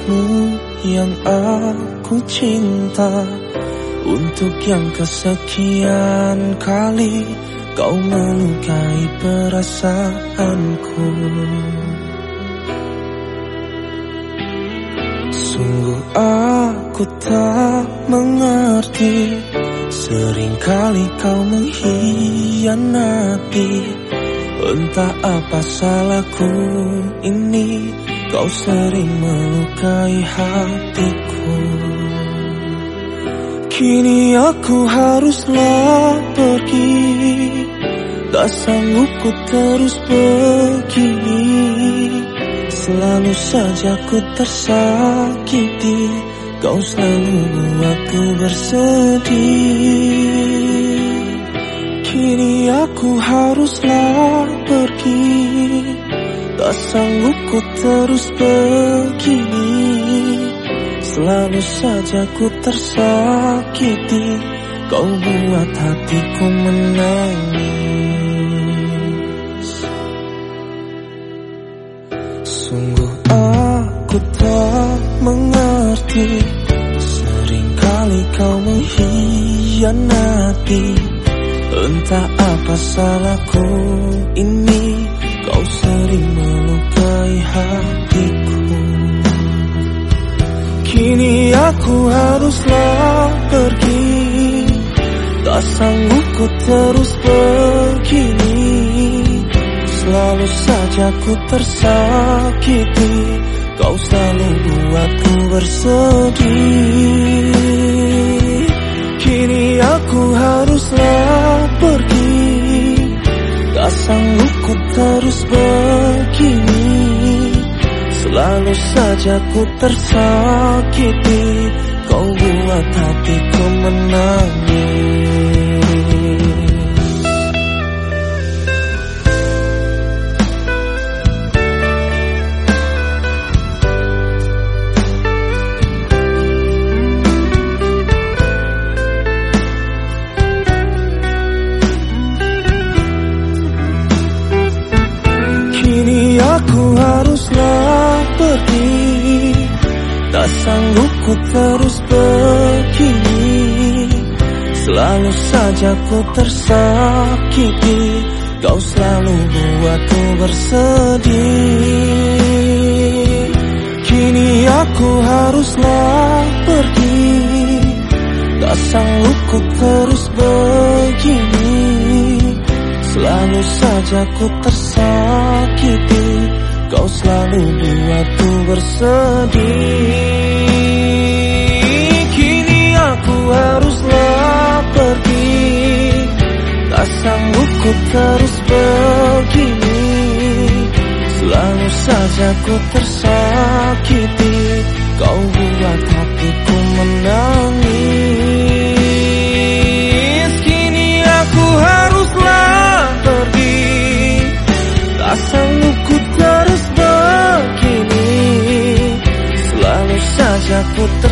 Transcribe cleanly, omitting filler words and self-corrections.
untukmu yang aku cinta. Untuk yang kesekian kali kau melukai perasaanku. Sungguh aku tak mengerti, seringkali kau mengkhianati. Entah apa salahku ini, kau sering melukai hatiku. Kini aku haruslah pergi, tak sanggup ku terus begini. Selalu saja ku tersakiti, kau selalu buatku bersedih. Kini aku haruslah pergi, tak sanggup ku terus begini. Selalu saja ku tersakiti, kau buat hatiku menangis. Sungguh aku tak mengerti, seringkali kau mengkhianati. Entah apa salahku ini, kau sering melukai hatiku. Kini aku haruslah pergi, tak sanggup ku terus begini. Selalu saja ku tersakiti, kau selalu buatku bersedih. Kini aku haruslah pergi, tak sanggup ku terus begini. Selalu saja ku tersakiti, kau buat hatiku menangis. Kini aku haruslah pergi, tak sanggup ku terus begini. Selalu saja ku tersakiti, kau selalu buatku bersedih. Kini aku haruslah pergi, tak sanggup ku terus begini. Selalu saja ku tersakiti, kau selalu buatku bersedih. Kini aku haruslah pergi, tak sanggup ku terus begini. Selalu saja ku tersakiti, kau buat hatiku menangis. Kini aku haruslah pergi, tak sanggup ku terus begini. Selalu saja ku